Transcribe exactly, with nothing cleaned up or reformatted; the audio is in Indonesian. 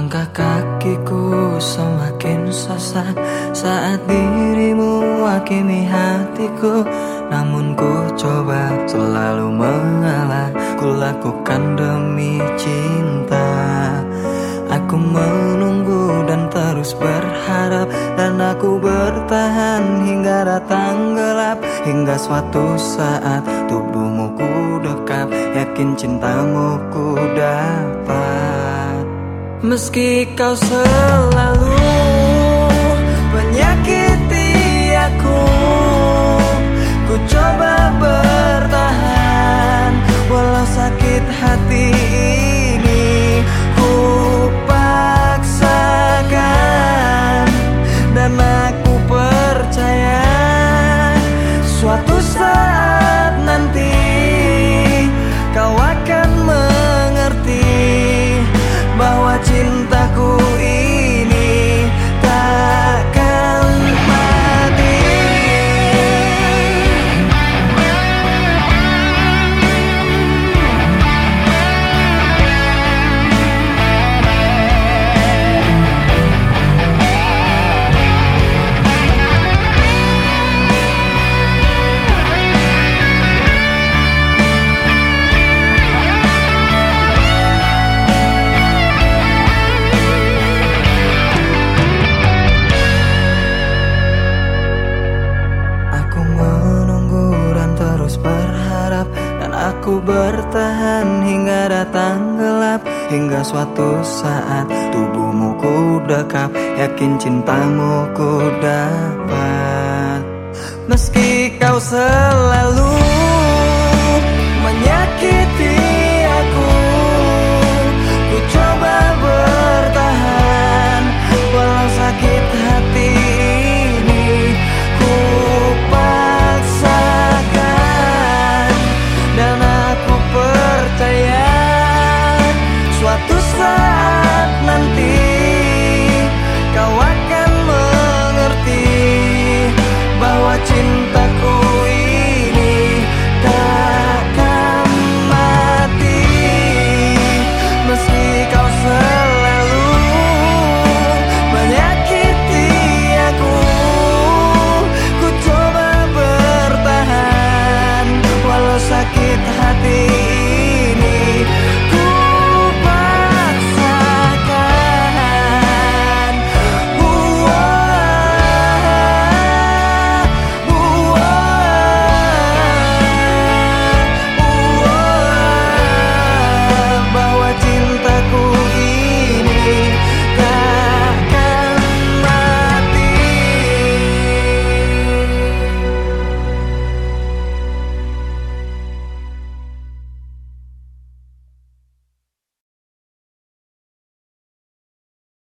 Langkah kakiku semakin sesat saat dirimu hakimi hatiku. Namun ku coba selalu mengalah, ku lakukan demi cinta. Aku menunggu dan terus berharap, dan aku bertahan hingga datang gelap. Hingga suatu saat tubuhmu ku dekap, yakin cintamu ku dapat. Meski kau selalu menyakiti aku, ku coba bertahan. Walau sakit hati ini ku paksakan, dan aku percaya suatu saat nanti kau akan mengerti bahwa cintaku ini takkan mati. Aku bertahan hingga datang gelap. Hingga suatu saat tubuhmu ku dekap, yakin cintamu ku dapat. Meski kau selalu